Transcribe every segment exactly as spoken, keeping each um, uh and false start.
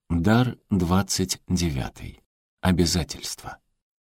Дар двадцать девятый. Обязательства.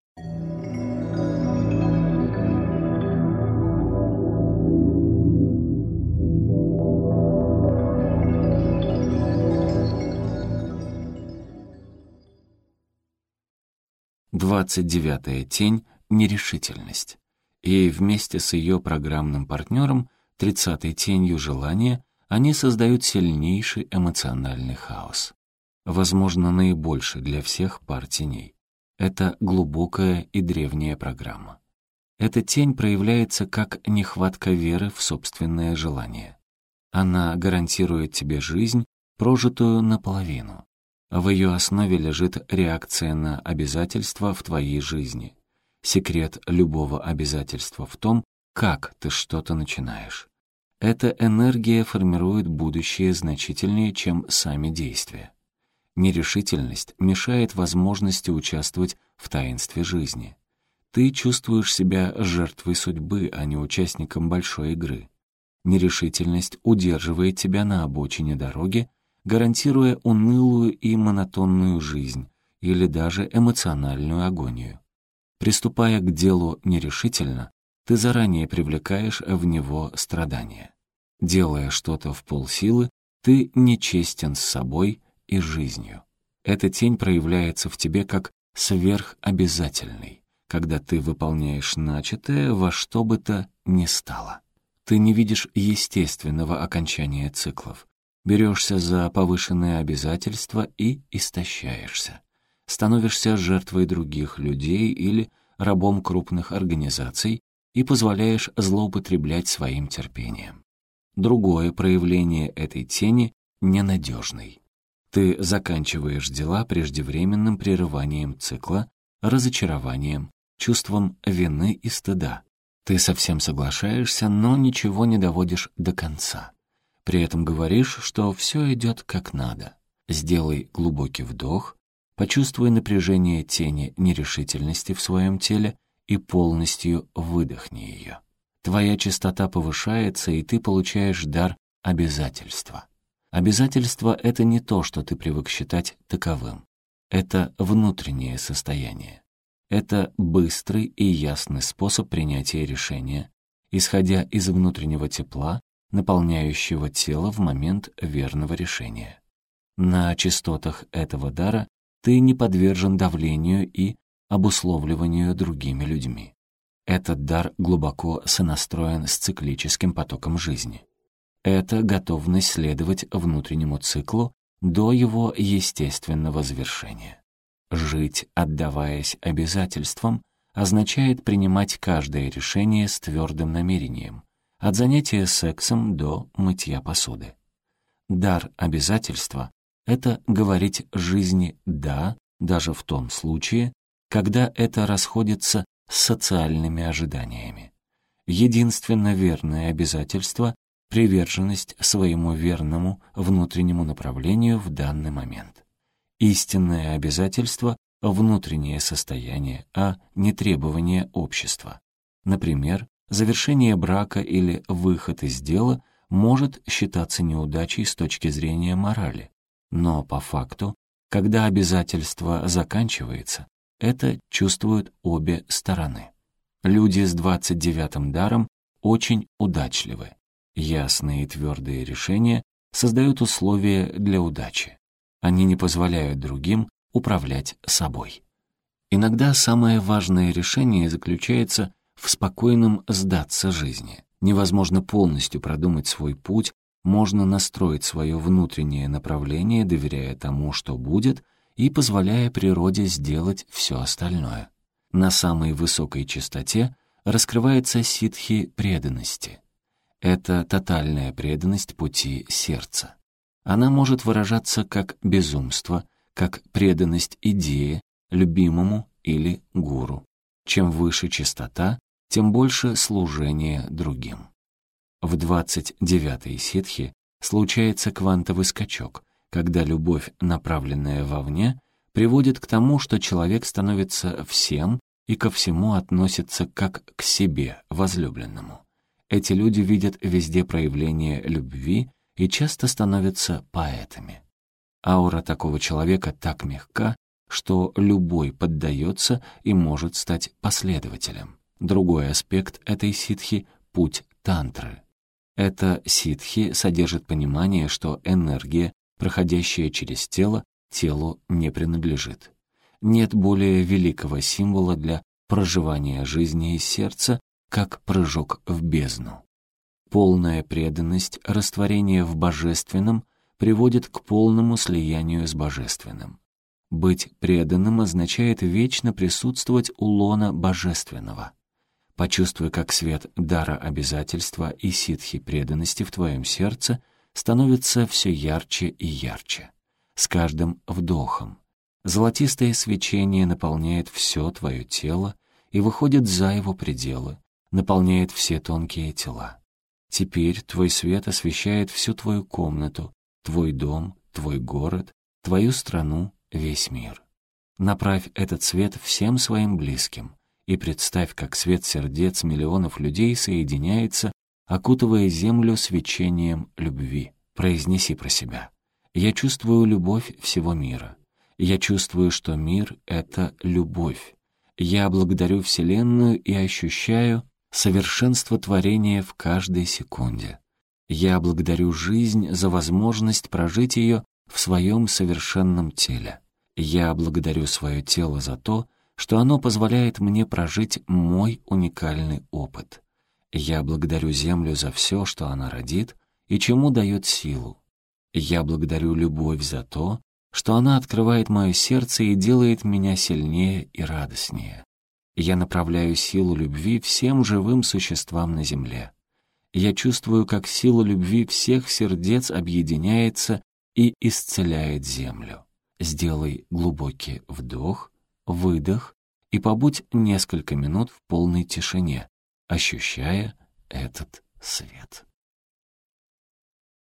Двадцать девятая тень — нерешительность. И вместе с ее программным партнером, тридцатой тенью желания, они создают сильнейший эмоциональный хаос. Возможно, наибольший для всех пар теней. Это глубокая и древняя программа. Эта тень проявляется как нехватка веры в собственное желание. Она гарантирует тебе жизнь, прожитую наполовину. В ее основе лежит реакция на обязательства в твоей жизни. Секрет любого обязательства в том, как ты что-то начинаешь. Эта энергия формирует будущее значительнее, чем сами действия. Нерешительность мешает возможности участвовать в таинстве жизни. Ты чувствуешь себя жертвой судьбы, а не участником большой игры. Нерешительность удерживает тебя на обочине дороги, гарантируя унылую и монотонную жизнь или даже эмоциональную агонию. Приступая к делу нерешительно, ты заранее привлекаешь в него страдания. Делая что-то в полсилы, ты нечестен с собой и жизнью. Эта тень проявляется в тебе как сверхобязательный, когда ты выполняешь начатое во что бы то ни стало. Ты не видишь естественного окончания циклов, берешься за повышенные обязательства и истощаешься. Становишься жертвой других людей или рабом крупных организаций и позволяешь злоупотреблять своим терпением. Другое проявление этой тени — ненадежный. Ты заканчиваешь дела преждевременным прерыванием цикла, разочарованием, чувством вины и стыда. Ты совсем соглашаешься, но ничего не доводишь до конца. При этом говоришь, что все идет как надо. Сделай глубокий вдох, почувствуй напряжение тени нерешительности в своем теле и полностью выдохни ее. Твоя частота повышается, и ты получаешь дар обязательства. Обязательство — это не то, что ты привык считать таковым. Это внутреннее состояние. Это быстрый и ясный способ принятия решения, исходя из внутреннего тепла, наполняющего тело в момент верного решения. На частотах этого дара ты не подвержен давлению и обусловливанию другими людьми. Этот дар глубоко сонастроен с циклическим потоком жизни. Это готовность следовать внутреннему циклу до его естественного завершения. Жить, отдаваясь обязательствам, означает принимать каждое решение с твердым намерением, от занятия сексом до мытья посуды. Дар обязательства — это говорить жизни «да», даже в том случае, когда это расходится с социальными ожиданиями. Единственно верное обязательство — приверженность своему верному внутреннему направлению в данный момент. Истинное обязательство — внутреннее состояние, а не требование общества. Например, завершение брака или выход из дела может считаться неудачей с точки зрения морали, но по факту, когда обязательство заканчивается, это чувствуют обе стороны. Люди с двадцать девятым даром очень удачливы. Ясные и твердые решения создают условия для удачи. Они не позволяют другим управлять собой. Иногда самое важное решение заключается в спокойном сдаться жизни. Невозможно полностью продумать свой путь, можно настроить свое внутреннее направление, доверяя тому, что будет, и позволяя природе сделать все остальное. На самой высокой частоте раскрывается ситхи преданности. Это тотальная преданность пути сердца. Она может выражаться как безумство, как преданность идее, любимому или гуру. Чем выше частота, тем больше служение другим. В двадцать девятой ситхи случается квантовый скачок, когда любовь, направленная вовне, приводит к тому, что человек становится всем и ко всему относится как к себе, возлюбленному. Эти люди видят везде проявление любви и часто становятся поэтами. Аура такого человека так мягка, что любой поддается и может стать последователем. Другой аспект этой ситхи — путь тантры. Эта ситхи содержит понимание, что энергия, проходящая через тело, телу не принадлежит. Нет более великого символа для проживания жизни из сердца, как прыжок в бездну. Полная преданность, растворение в божественном приводит к полному слиянию с божественным. Быть преданным означает вечно присутствовать у лона божественного. Почувствуй, как свет дара обязательства и ситхи преданности в твоем сердце становится все ярче и ярче. С каждым вдохом. Золотистое свечение наполняет все твое тело и выходит за его пределы, наполняет все тонкие тела. Теперь твой свет освещает всю твою комнату, твой дом, твой город, твою страну, весь мир. Направь этот свет всем своим близким и представь, как свет сердец миллионов людей соединяется, окутывая землю свечением любви. Произнеси про себя: «Я чувствую любовь всего мира. Я чувствую, что мир — это любовь. Я благодарю Вселенную и ощущаю совершенство творения в каждой секунде. Я благодарю жизнь за возможность прожить ее в своем совершенном теле. Я благодарю свое тело за то, что оно позволяет мне прожить мой уникальный опыт. Я благодарю Землю за все, что она родит и чему дает силу. Я благодарю любовь за то, что она открывает мое сердце и делает меня сильнее и радостнее. Я направляю силу любви всем живым существам на Земле. Я чувствую, как сила любви всех сердец объединяется и исцеляет Землю. Сделай глубокий вдох, выдох и побудь несколько минут в полной тишине, ощущая этот свет.